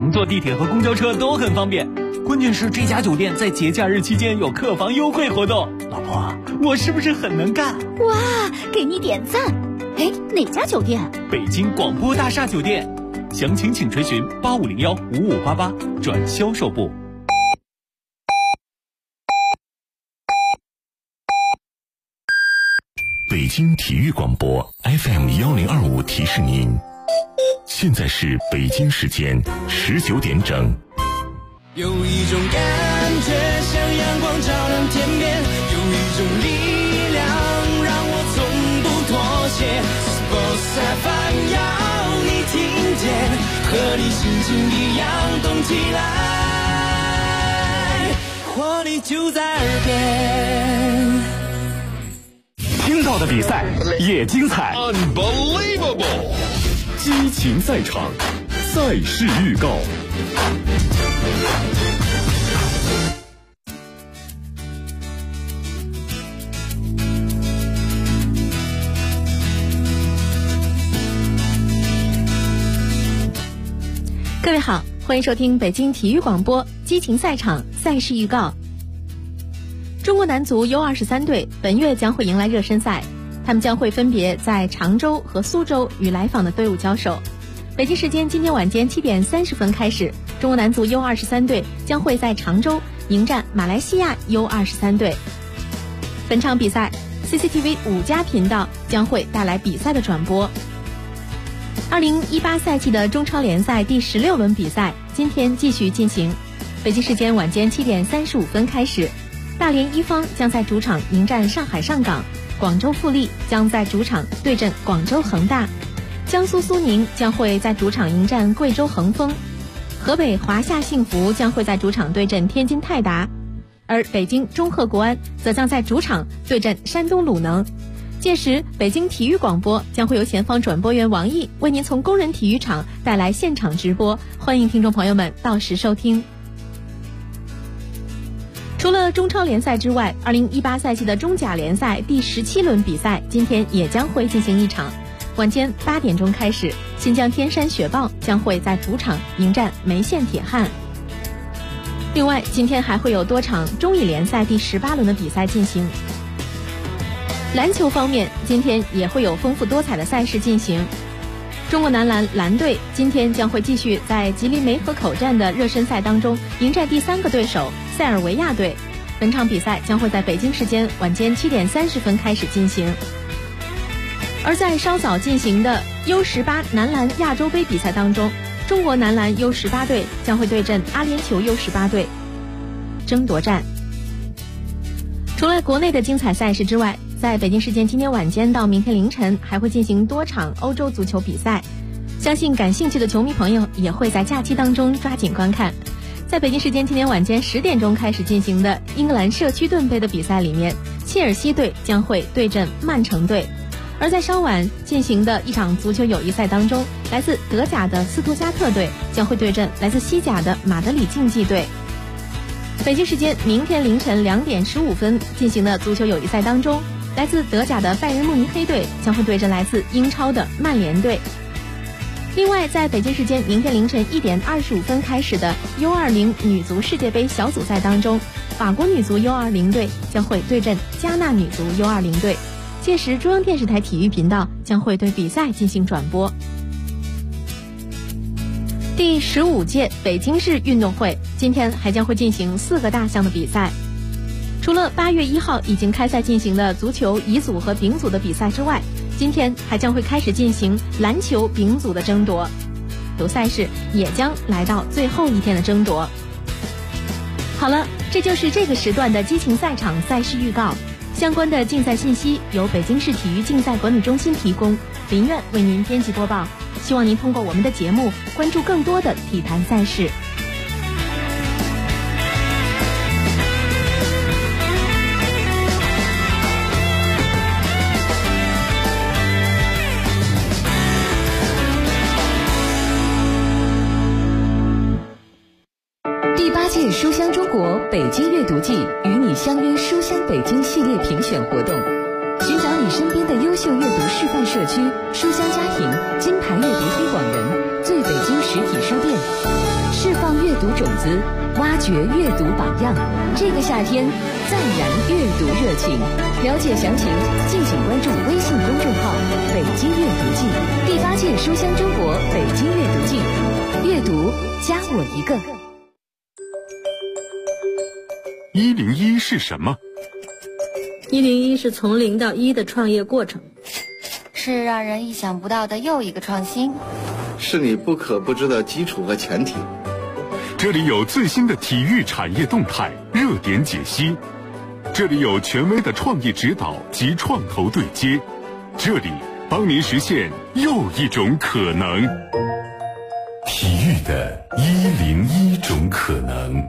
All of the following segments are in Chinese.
乘坐地铁和公交车都很方便。关键是这家酒店在节假日期间有客房优惠活动。老婆，我是不是很能干？ 哇，给你点赞！哎，哪家酒店？ 北京广播大厦酒店。详情请垂询8501-5588转销售部。 北京体育广播 FM1025提示您，现在是北京时间19点整。 有一种感觉像阳光照亮天边，有一种力量让我从不妥协。Sports FM 要你听见，和你心情一样动起来，活力就在耳边。 听到的比赛也精彩 Unbelievable， 激情赛场，赛事预告。 各位好，欢迎收听北京体育广播激情赛场赛事预告。中国男足 U23 队本月将会迎来热身赛，他们将会分别在常州和苏州与来访的队伍交手。北京时间今天晚间7点30分开始，中国男足 U23 队将会在常州迎战马来西亚 U23 队。本场比赛 CCTV 5家频道将会带来比赛的转播。2018赛季的中超联赛第16轮比赛今天继续进行，北京时间晚间7点35分开始，大连一方将在主场迎战上海上港，广州富力将在主场对阵广州恒大，江苏苏宁将会在主场迎战贵州恒丰，河北华夏幸福将会在主场对阵天津泰达，而北京中赫国安则将在主场对阵山东鲁能。届时北京体育广播将会由前方转播员王毅为您从工人体育场带来现场直播，欢迎听众朋友们到时收听。除了中超联赛之外，2018赛季的中甲联赛第17轮比赛今天也将会进行一场，晚间8点钟开始，新疆天山雪豹将会在主场迎战梅县铁汉。另外今天还会有多场中乙联赛第18轮的比赛进行。篮球方面，今天也会有丰富多彩的赛事进行。中国男篮蓝队今天将会继续在吉林梅河口站的热身赛当中迎战第3个对手塞尔维亚队。本场比赛将会在北京时间晚间7点30分开始进行。而在稍早进行的 U18 男篮亚洲杯比赛当中，中国男篮 U18 队将会对阵阿联酋 U18 队，争夺战。除了国内的精彩赛事之外，在北京时间今天晚间到明天凌晨还会进行多场欧洲足球比赛，相信感兴趣的球迷朋友也会在假期当中抓紧观看。在北京时间今天晚间10点钟开始进行的英格兰社区盾杯的比赛里面，切尔西队将会对阵曼城队。而在稍晚进行的一场足球友谊赛当中，来自德甲的斯图加特队将会对阵来自西甲的马德里竞技队。北京时间明天凌晨2点15分进行的足球友谊赛当中，来自德甲的拜仁慕尼黑队将会对阵来自英超的曼联队。另外在北京时间明天凌晨1点25分开始的 U20 女足世界杯小组赛当中，法国女足 U20 队将会对阵加纳女足 U20 队，届时中央电视台体育频道将会对比赛进行转播。第15届北京市运动会今天还将会进行4个大项的比赛，除了8月1号已经开赛进行的足球乙组和丙组的比赛之外，今天还将会开始进行篮球丙组的争夺，有赛事也将来到最后一天的争夺。好了，这就是这个时段的激情赛场赛事预告，相关的竞赛信息由北京市体育竞赛管理中心提供，林苑为您编辑播报，希望您通过我们的节目关注更多的体坛赛事。 届书香中国北京阅读季与你相约书香北京系列评选活动，寻找你身边的优秀阅读示范社区、书香家庭、金牌阅读推广人、最北京实体书店。世阅读种子，挖掘阅读榜样。这个夏天，再燃阅读热情。了解详情，敬请关注微信公众号“北京阅读季”第8届书香中国北京阅读季。阅读加我一个。 101是什么 ？101是从0到1的创业过程， 是让人意想不到的又一个创新， 是你不可不知的基础和前提。 这里有最新的体育产业动态热点解析，这里有权威的创业指导及创投对接，这里帮您实现又一种可能。 体育的101种可能。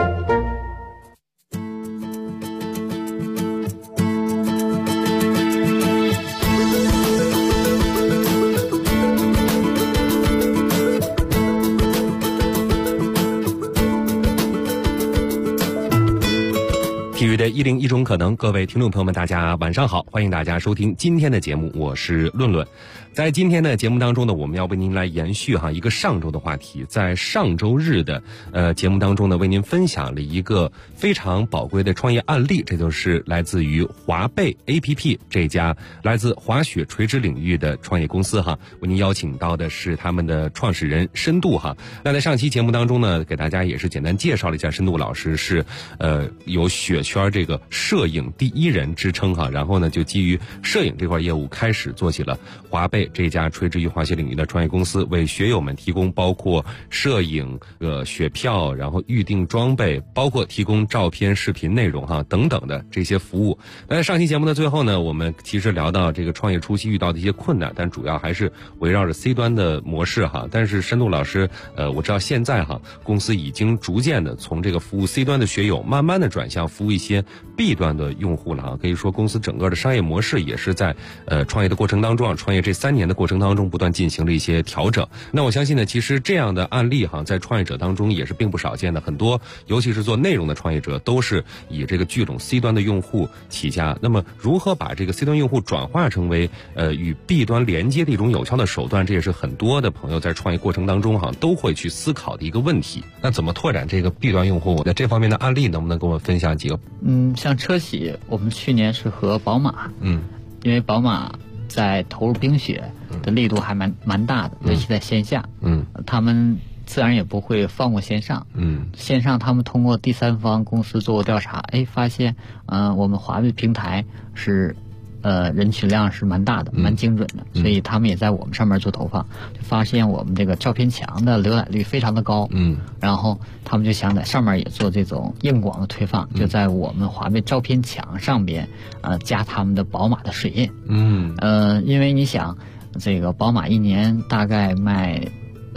体育的101种可能，各位听众朋友们，大家晚上好，欢迎大家收听今天的节目，我是论论。在今天的节目当中呢，我们要为您来延续一个上周的话题。在上周日的节目当中呢，为您分享了一个非常宝贵的创业案例，这就是来自于华贝 APP 这家来自滑雪垂直领域的创业公司为您邀请到的是他们的创始人深度那在上期节目当中呢，给大家也是简单介绍了一下，深度老师是有雪圈这个摄影第一人之称然后呢就基于摄影这块业务开始做起了华贝这家垂直于滑雪领域的创业公司，为学友们提供包括摄影、雪票，然后预定装备，包括提供照片、视频内容等等的这些服务。那在上期节目的最后呢，我们其实聊到这个创业初期遇到的一些困难，但主要还是围绕着 C 端的模式但是深度老师我知道现在公司已经逐渐的从这个服务 C 端的学友慢慢的转向服务一些 B 端的用户了可以说公司整个的商业模式也是在创业的过程当中创业这3年的过程当中不断进行了一些调整。那我相信呢，其实这样的案例在创业者当中也是并不少见的，很多尤其是做内容的创业者都是以这个聚拢 C 端的用户起家。那么如何把这个 C 端用户转化成为与 B 端连接的一种有效的手段，这也是很多的朋友在创业过程当中都会去思考的一个问题。那怎么拓展这个 B 端用户？那这方面的案例能不能跟我们分享几个？ 像车企，我们去年是和宝马，因为宝马在投入冰雪的力度还蛮大的，尤其在线下，他们自然也不会放过线上，线上他们通过第三方公司做过调查，发现我们华为平台是人群量是蛮大的，蛮精准的，所以他们也在我们上面做投放，就发现我们这个照片墙的浏览率非常的高，然后他们就想在上面也做这种硬广的推放，就在我们华为照片墙上边加他们的宝马的水印，因为你想这个宝马一年大概卖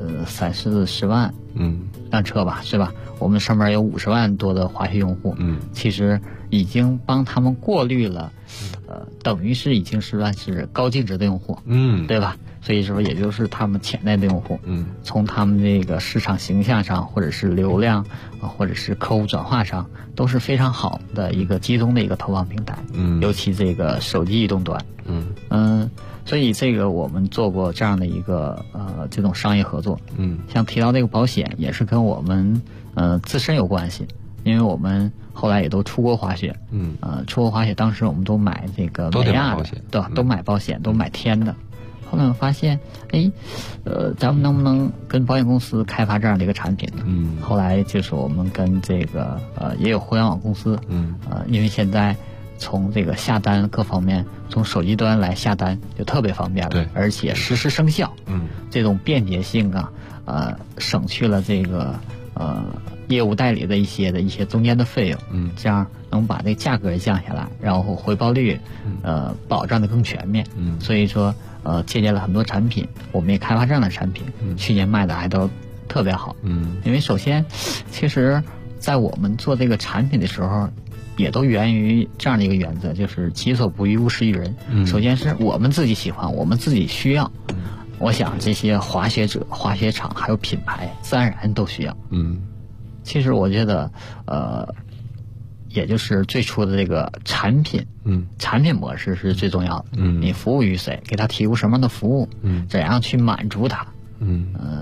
30-40万辆车吧，是吧？我们上面有50万多的滑雪用户，其实已经帮他们过滤了等于是已经是算是高净值的用户，对吧？所以说也就是他们潜在的用户，从他们这个市场形象上，或者是流量或者是客户转化上，都是非常好的一个集中的一个投放平台，尤其这个手机移动端，所以这个我们做过这样的一个这种商业合作，像提到这个保险也是跟我们自身有关系，因为我们后来也都出国滑雪，出国滑雪当时我们都买这个美亚的，对吧？都买保险，都买天的。后来我发现，咱们能不能跟保险公司开发这样的一个产品呢？后来就是我们跟这个也有互联网公司，因为现在从这个下单各方面，从手机端来下单就特别方便了，对，而且实时生效，这种便捷性省去了这个业务代理的一些中间的费用，这样能把这个价格也降下来，然后回报率保障的更全面，所以说借鉴了很多产品，我们也开发这样的产品，去年卖的还都特别好，因为首先其实在我们做这个产品的时候也都源于这样的一个原则，就是己所不欲勿施于人，首先是我们自己喜欢，我们自己需要，我想这些滑雪者、滑雪场还有品牌自然而然都需要，其实我觉得也就是最初的这个产品，产品模式是最重要的，你服务于谁，给他提供什么样的服务，怎样去满足他，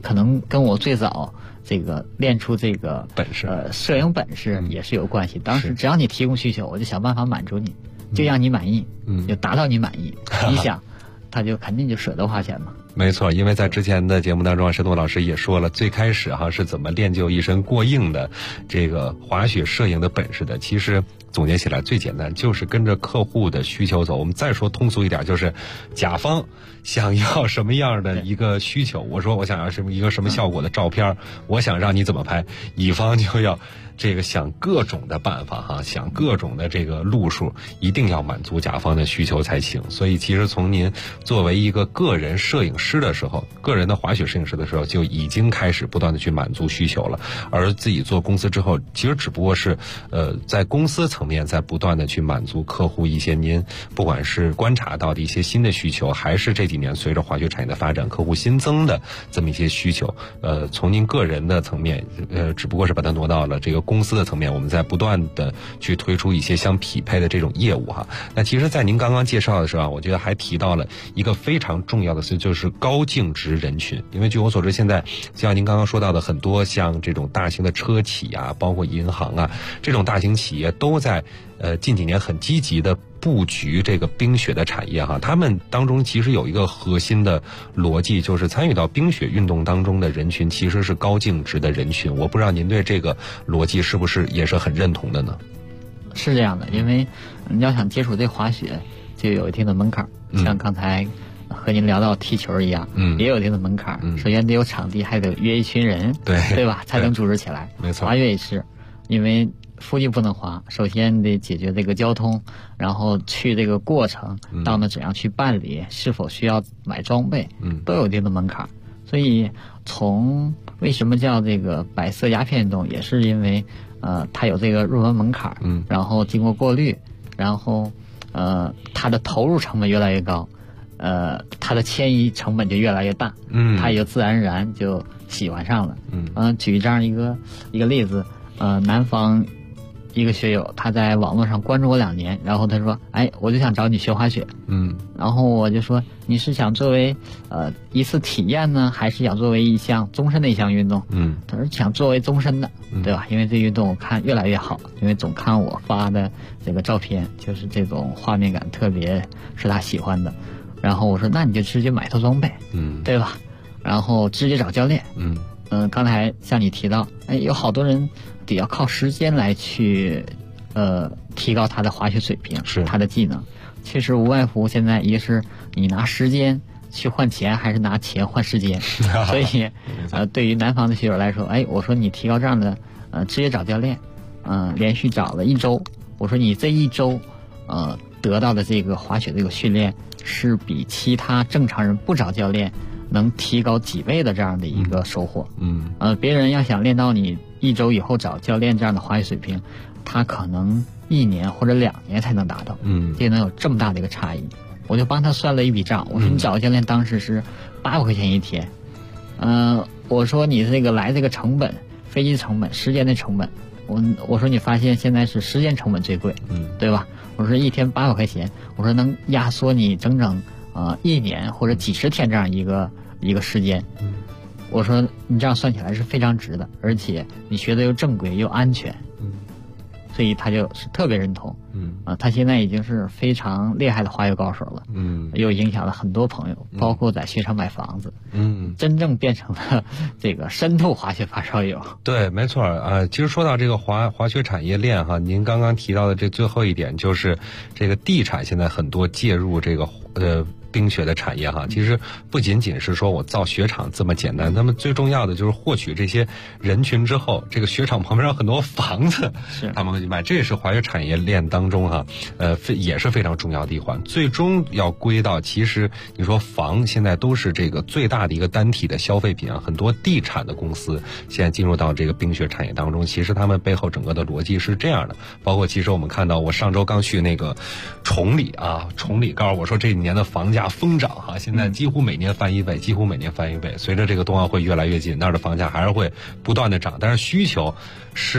可能跟我最早这个练出这个本事摄影本事也是有关系。当时只要你提供需求，我就想办法满足你，就让你满意，就达到你满意。你想，他就肯定就舍得花钱嘛。 没错，因为在之前的节目当中，申东老师也说了，最开始是怎么练就一身过硬的这个滑雪摄影的本事的。其实总结起来最简单，就是跟着客户的需求走。我们再说通俗一点，就是甲方想要什么样的一个需求，我说我想要一个什么效果的照片，我想让你怎么拍，乙方就要这个想各种的办法想各种的这个路数，一定要满足甲方的需求才行。所以其实从您作为一个个人摄影师的时候，个人的滑雪摄影师的时候，就已经开始不断的去满足需求了。而自己做公司之后，其实只不过是在公司层面在不断的去满足客户一些您不管是观察到的一些新的需求，还是这几年随着滑雪产业的发展，客户新增的这么一些需求，从您个人的层面，只不过是把它挪到了这个公司的层面，我们在不断的去推出一些相匹配的这种业务那其实在您刚刚介绍的时候，我觉得还提到了一个非常重要的事，就是高净值人群。因为据我所知，现在像您刚刚说到的很多像这种大型的车企包括银行这种大型企业都在近几年很积极的布局这个冰雪的产业他们当中其实有一个核心的逻辑，就是参与到冰雪运动当中的人群其实是高净值的人群。我不知道您对这个逻辑是不是也是很认同的呢？ 是这样的，因为你要想接触这滑雪就有一定的门槛，像刚才和您聊到踢球一样，也有一定的门槛。首先得有场地，还得约一群人，对吧？才能组织起来。 没错， 滑雪也是，因为附近不能滑，首先得解决这个交通，然后去这个过程，到那怎样去办理，是否需要买装备，都有一定的门槛。所以从为什么叫这个白色鸦片运动，也是因为它有这个入门门槛，然后经过过滤，然后它的投入成本越来越高，它的迁移成本就越来越大，它也就自然而然就喜欢上了。举这样一个例子，南方一个学友，他在网络上关注我2年，然后他说，我就想找你学滑雪。然后我就说，你是想作为一次体验呢，还是想作为一项终身的一项运动？他说想作为终身的，对吧？因为这运动我看越来越好，因为总看我发的这个照片，就是这种画面感特别是他喜欢的。然后我说，那你就直接买套装备，对吧？然后直接找教练。刚才像你提到，有好多人得要靠时间来去提高他的滑雪水平，是他的技能。其实无外乎现在一个是你拿时间去换钱，还是拿钱换时间。所以对于南方的学友来说，我说你提高这样的直接找教练，连续找了1周，我说你这1周得到的这个滑雪这个训练是比其他正常人不找教练能提高几倍的这样的一个收获。别人要想练到你1周以后找教练这样的滑雪水平，他可能1年或者2年才能达到。这能有这么大的一个差异。我就帮他算了一笔账，我说你找教练当时是800块钱1天。我说你这个来这个成本，飞机成本、时间的成本，我说你发现现在是时间成本最贵，对吧？我说1天800块钱，我说能压缩你整整1年或者几十天这样一个时间。我说你这样算起来是非常值的，而且你学的又正规又安全。所以他就是特别认同。他现在已经是非常厉害的滑雪高手了。又影响了很多朋友，包括在雪场买房子。真正变成了这个深度滑雪发烧友。 对，没错其实说到这个滑雪产业链您刚刚提到的这最后一点，就是这个地产现在很多介入这个冰雪的产业其实不仅仅是说我造雪场这么简单，他们最重要的就是获取这些人群之后，这个雪场旁边有很多房子，他们会去买，这也是滑雪产业链当中也是非常重要的一环。最终要归到，其实你说房现在都是这个最大的一个单体的消费品很多地产的公司现在进入到这个冰雪产业当中，其实他们背后整个的逻辑是这样的。包括其实我们看到，我上周刚去那个崇礼告诉我说这几年的房价疯涨现在几乎每年翻1倍，随着这个冬奥会越来越近，那儿的房价还是会不断的涨，但是需求是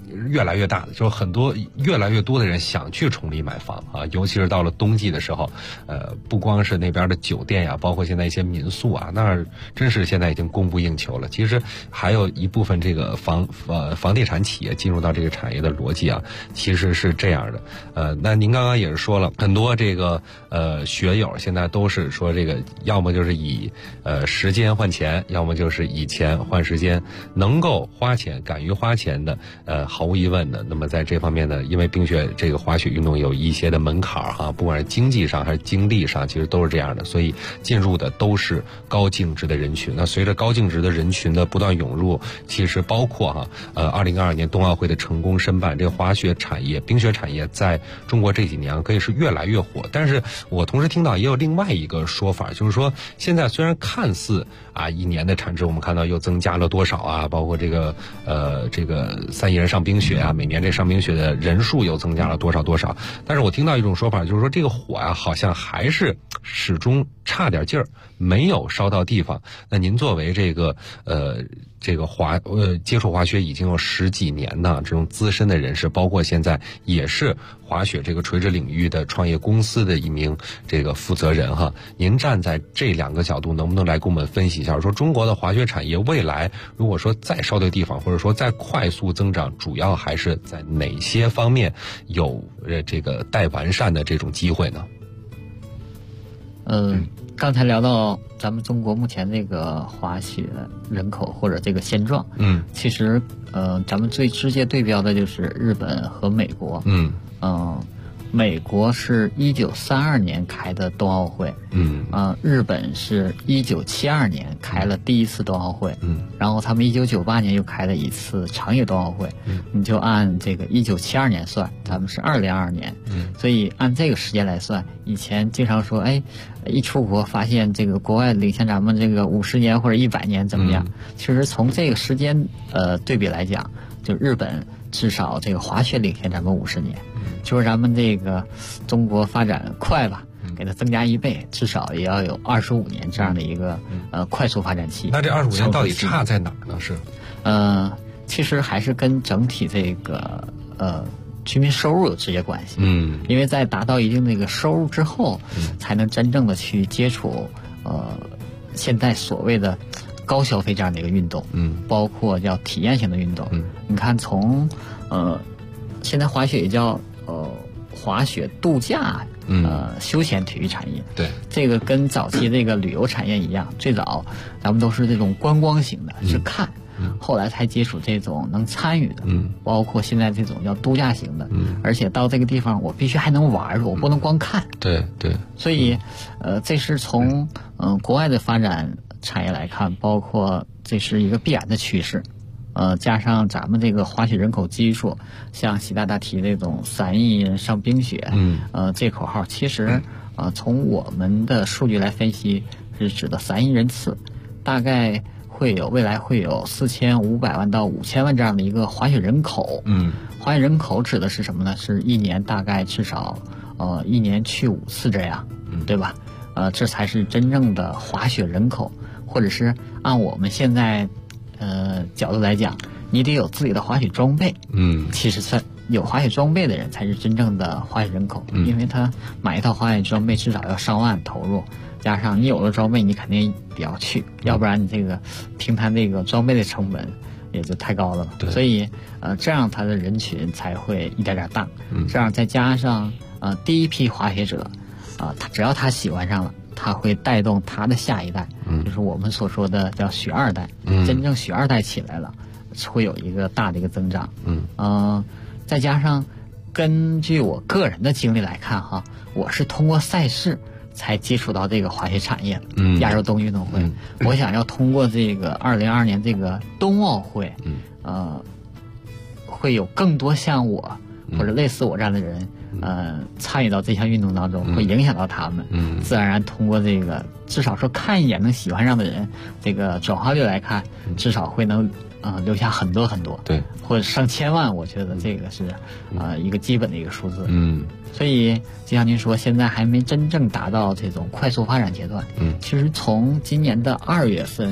越来越大的，就越来越多的人想去崇礼买房啊，尤其是到了冬季的时候，不光是那边的酒店呀，包括现在一些民宿啊，那真是现在已经供不应求了。其实还有一部分这个房地产企业进入到这个产业的逻辑啊，其实是这样的。那您刚刚也是说了很多这个学友现在都是说这个，要么就是以时间换钱，要么就是以钱换时间，能够花钱敢于花钱的，毫无疑问的，那么在这方面呢，因为冰雪这个滑雪运动有一些的门槛哈，不管是经济上还是精力上，其实都是这样的，所以进入的都是高净值的人群。那随着高净值的人群的不断涌入，其实包括2022年冬奥会的成功申办，这个滑雪产业、冰雪产业在中国这几年可以是越来越火。但是我同时听到也有另外一个说法，就是说现在虽然看似一年的产值我们看到又增加了多少啊，包括这个3亿人上冰雪啊，每年这上冰雪的人数又增加了多少，但是我听到一种说法，就是说这个火好像还是始终差点劲儿，没有烧到地方。那您作为这个接触滑雪已经有10几年的这种资深的人士，包括现在也是滑雪这个垂直领域的创业公司的一名这个负责人哈，您站在这2个角度，能不能来给我们分析一下，说中国的滑雪产业未来如果说再烧对地方，或者说再快速增长，主要还是在哪些方面有这个待完善的这种机会呢？ 刚才聊到咱们中国目前这个滑雪人口或者这个现状，其实咱们最直接对标的就是日本和美国，美国是1932年开的冬奥会，日本是1972年开了第一次冬奥会，然后他们1998年又开了一次长野冬奥会，你就按这个1972年算，咱们是2022年，所以按这个时间来算，以前经常说，一出国发现这个国外领先咱们这个50年或者100年怎么样？其实从这个时间对比来讲，就日本至少这个滑雪领先咱们50年。就是咱们这个中国发展快吧，给它增加1倍，至少也要有25年这样的一个快速发展期。 那这25年到底差在哪儿呢？是其实还是跟整体这个居民收入有直接关系。因为在达到一定的一个收入之后，才能真正的去接触现在所谓的高消费这样的一个运动，包括叫体验型的运动。你看从现在滑雪也叫滑雪度假休闲体育产业。 对， 这个跟早期这个旅游产业一样，最早咱们都是这种观光型的，是看，后来才接触这种能参与的，包括现在这种叫度假型的，而且到这个地方我必须还能玩，我不能光看。 对， 所以这是从国外的发展产业来看，包括这是一个必然的趋势。加上咱们这个滑雪人口基数，像习大大提这种3亿人上冰雪，这口号其实从我们的数据来分析，是指的3亿人次，大概未来会有4500万到5000万这样的一个滑雪人口。滑雪人口指的是什么呢？是一年大概至少一年去5次这样，对吧？这才是真正的滑雪人口，或者是按我们现在角度来讲，你得有自己的滑雪装备。其实算有滑雪装备的人才是真正的滑雪人口，因为他买一套滑雪装备至少要上万投入，加上你有了装备，你肯定得要去，要不然你这个平摊这个装备的成本也就太高了嘛。所以这样他的人群才会一点点大。这样再加上第一批滑雪者他只要他喜欢上了，它会带动它的下一代，就是我们所说的叫雪2代。真正雪2代起来了，会有一个大的一个增长。再加上根据我个人的经历来看哈，我是通过赛事才接触到这个滑雪产业的。亚洲冬运动会，我想要通过这个2022年这个冬奥会，会有更多像我或者类似我这样的人。参与到这项运动当中，会影响到他们。自然而然通过这个，至少说看一眼能喜欢上的人，这个转化率来看，至少会能留下很多很多，对，或者上千万，我觉得这个是一个基本的一个数字。所以就像您说，现在还没真正达到这种快速发展阶段。其实从今年的2月份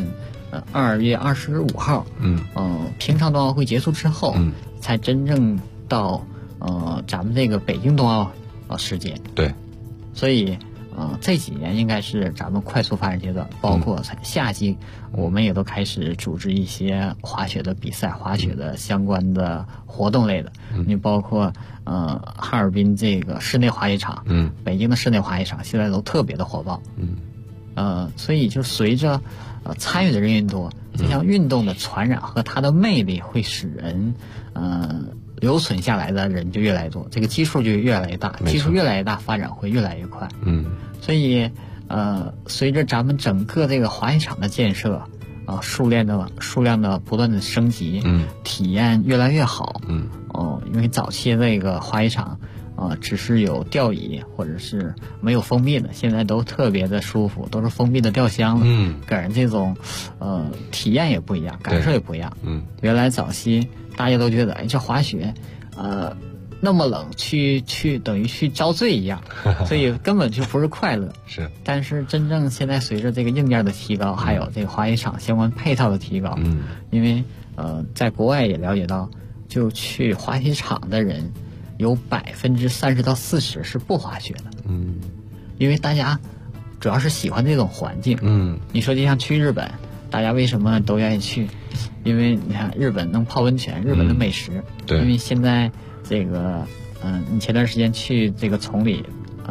2月25号，平昌冬奥会结束之后，才真正到咱们这个北京冬奥时间。 对， 所以这几年应该是咱们快速发展阶段，包括夏季，我们也都开始组织一些滑雪的比赛、滑雪的相关的活动类的。你包括哈尔滨这个室内滑雪场，北京的室内滑雪场现在都特别的火爆。所以就随着参与的人越多，这项运动的传染和它的魅力会使人留存下来的人就越来越多，这个基数就越来越大，基数越来越大，发展会越来越快。所以随着咱们整个这个滑雪场的建设，数量的不断的升级，体验越来越好。因为早期那个滑雪场只是有吊椅或者是没有封闭的，现在都特别的舒服，都是封闭的吊箱了，给人这种体验也不一样，感受也不一样。原来早期大家都觉得，这滑雪那么冷，去等于去遭罪一样，所以根本就不是快乐。 是， 但是真正现在随着这个硬件的提高，还有这个滑雪场相关配套的提高，因为在国外也了解到，就去滑雪场的人有30%到40%是不滑雪的。因为大家主要是喜欢这种环境。你说就像去日本，大家为什么都愿意去？因为你看日本能泡温泉，日本的美食。 对。 因为现在这个你前段时间去这个崇礼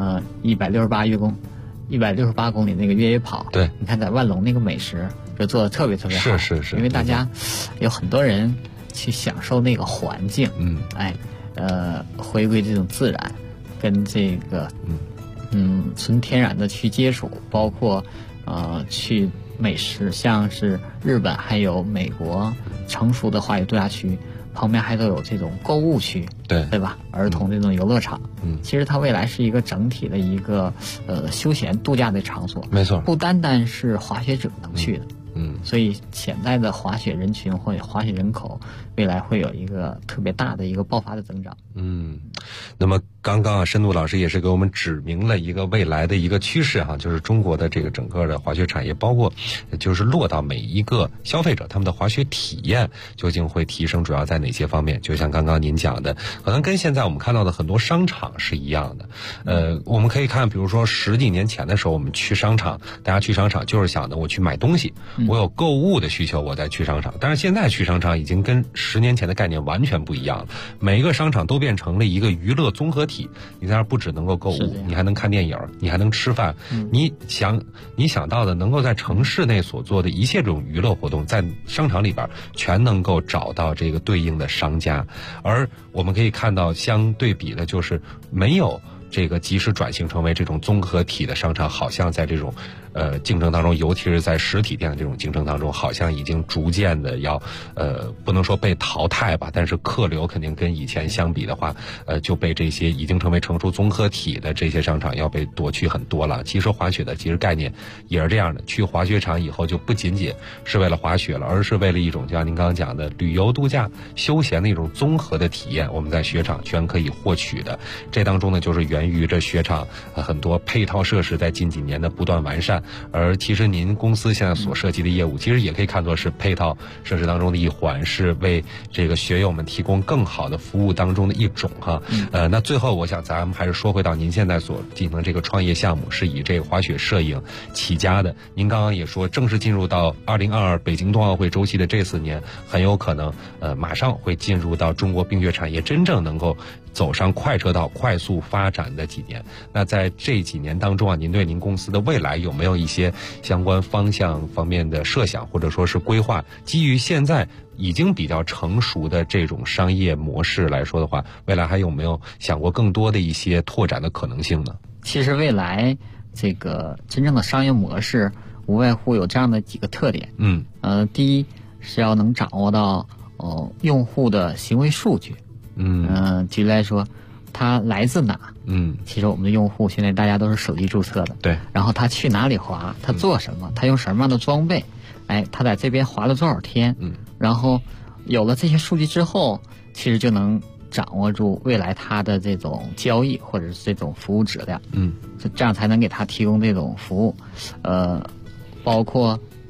168公里那个越野跑， 对， 你看在万隆那个美食就做的特别特别好。 是， 因为大家有很多人去享受那个环境，回归这种自然，跟这个纯天然的去接触，包括去美食，像是日本还有美国成熟的滑雪度假区旁边还都有这种购物区，对吧？儿童这种游乐场，其实它未来是一个整体的一个休闲度假的场所， 没错， 不单单是滑雪者能去的。所以潜在的滑雪人群或者滑雪人口，未来会有一个特别大的一个爆发的增长。 那么刚刚深度老师也是给我们指明了一个未来的一个趋势哈，就是中国的这个整个的滑雪产业，包括就是落到每一个消费者他们的滑雪体验究竟会提升，主要在哪些方面？就像刚刚您讲的，可能跟现在我们看到的很多商场是一样的。我们可以看，比如说10几年前的时候，我们去商场，大家去商场就是想的我去买东西，我有购物的需求，我再去商场。但是现在去商场已经跟10年前的概念完全不一样了，每一个商场都变成了一个娱乐综合体。你在那儿不只能够购物，你还能看电影，你还能吃饭。你想到的能够在城市内所做的一切这种娱乐活动，在商场里边全能够找到这个对应的商家。而我们可以看到相对比的就是没有这个及时转型成为这种综合体的商场，好像在这种竞争当中，尤其是在实体店的这种竞争当中，好像已经逐渐的要不能说被淘汰吧，但是客流肯定跟以前相比的话，就被这些已经成为成熟综合体的这些商场要被夺去很多了。其实滑雪的其实概念也是这样的，去滑雪场以后就不仅仅是为了滑雪了，而是为了一种就像您刚刚讲的旅游度假休闲的一种综合的体验，我们在雪场全可以获取的。这当中呢，就是源于这雪场很多配套设施在近几年的不断完善。而其实您公司现在所涉及的业务，其实也可以看作是配套设施当中的一环，是为这个学友们提供更好的服务当中的一种哈。那最后我想咱们还是说回到您现在所进行这个创业项目，是以这个滑雪摄影起家的。您刚刚也说，正式进入到2022北京冬奥会周期的这4年，很有可能马上会进入到中国冰雪产业真正能够走上快车道、快速发展的几年。那在这几年当中啊，您对您公司的未来有没有一些相关方向方面的设想，或者说是规划？基于现在已经比较成熟的这种商业模式来说的话，未来还有没有想过更多的一些拓展的可能性呢？ 其实未来这个真正的商业模式无外乎有这样的几个特点。第一是要能掌握到用户的行为数据。举例来说，他来自哪？其实我们的用户现在大家都是手机注册的， 对。 然后他去哪里滑，他做什么，他用什么样的装备，他在这边滑了多少天，然后有了这些数据之后，其实就能掌握住未来他的这种交易或者是这种服务质量，这样才能给他提供这种服务。包括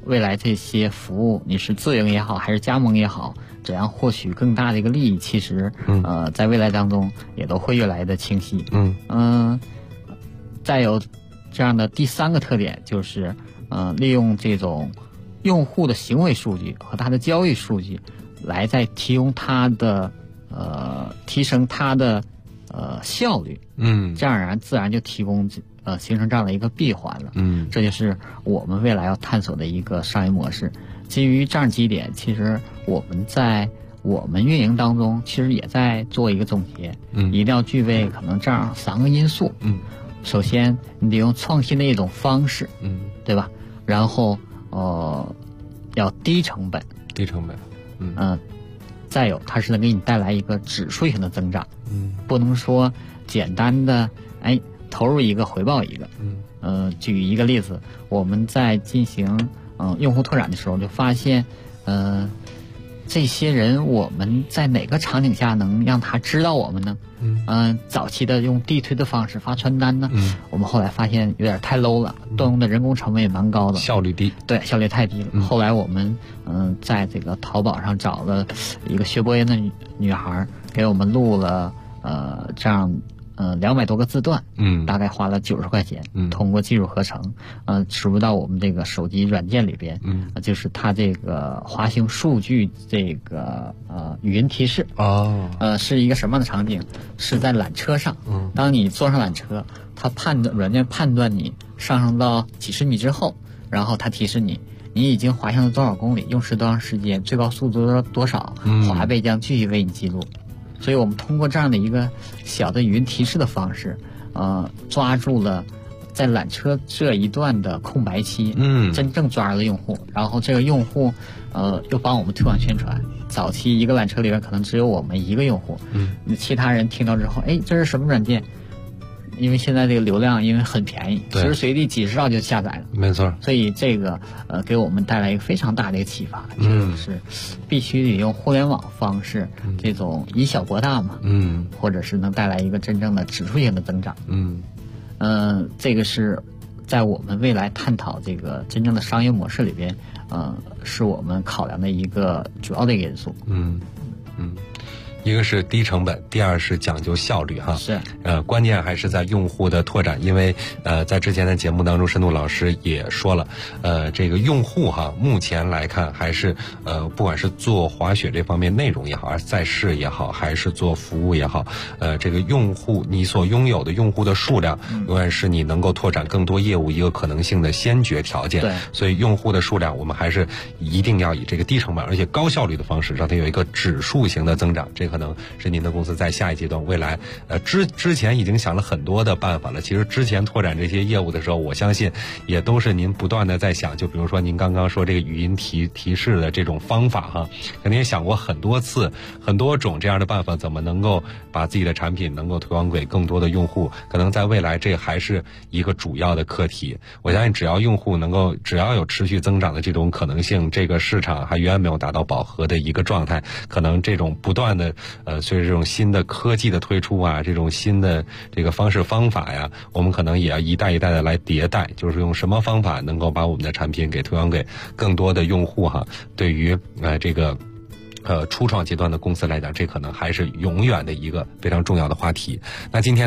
未来这些服务，你是自营也好，还是加盟也好，怎样获取更大的一个利益，其实在未来当中也都会越来的清晰。再有这样的第三个特点就是，利用这种用户的行为数据和他的交易数据，来再提供他的提升他的效率。这样而然自然就提供形成这样的一个闭环了。这就是我们未来要探索的一个商业模式。基于这样几点，其实我们在我们运营当中其实也在做一个总结。一定要具备可能这样3个因素。首先你得用创新的一种方式，对吧？然后要低成本，再有它是能给你带来一个指数型的增长。不能说简单的投入一个回报一个。举一个例子，我们在进行用户拓展的时候就发现，这些人我们在哪个场景下能让他知道我们呢？早期的用地推的方式发传单呢，我们后来发现有点太 low 了，动用的人工成本也蛮高的， 效率低。对， 效率太低了。后来我们在这个淘宝上找了一个学播音的女孩，给我们录了这样200多个字段，大概花了90块钱，通过技术合成，植入到我们这个手机软件里边，就是它这个滑行数据这个语音提示。是一个什么样的场景？是在缆车上，当你坐上缆车，它软件判断你上升到几十米之后，然后它提示你已经滑行了多少公里，用时多长时间，最高速度多少，滑背将继续为你记录。所以我们通过这样的一个小的语音提示的方式，抓住了在缆车这一段的空白期，真正抓住了用户，然后这个用户又帮我们推广宣传。早期一个缆车里面可能只有我们1个用户，其他人听到之后，这是什么软件？因为现在这个流量因为很便宜，随时随地几十兆就下载了。 没错。 所以这个给我们带来一个非常大的一个启发，就是必须得用互联网方式，这种以小博大嘛，或者是能带来一个真正的指数型的增长。这个是在我们未来探讨这个真正的商业模式里边，是我们考量的一个主要的一个因素。 一个是低成本，第二是讲究效率哈。 是。 关键还是在用户的拓展，因为在之前的节目当中，申度老师也说了，这个用户哈，目前来看还是不管是做滑雪这方面内容也好，还是赛事也好，还是做服务也好，这个用户你所拥有的用户的数量，永远是你能够拓展更多业务一个可能性的先决条件。 对。 所以用户的数量，我们还是一定要以这个低成本而且高效率的方式，让它有一个指数型的增长。这个可能是您的公司在下一阶段未来之前已经想了很多的办法了。其实之前拓展这些业务的时候，我相信也都是您不断的在想，就比如说您刚刚说这个语音提示的这种方法哈，肯定也想过很多次很多种这样的办法，怎么能够把自己的产品能够推广给更多的用户，可能在未来这还是一个主要的课题。我相信只要用户只要有持续增长的这种可能性，这个市场还远远没有达到饱和的一个状态，可能这种不断的随着这种新的科技的推出啊，这种新的这个方式方法呀，我们可能也要一代一代的来迭代，就是用什么方法能够把我们的产品给推广给更多的用户哈。对于这个初创阶段的公司来讲，这可能还是永远的一个非常重要的话题。那今天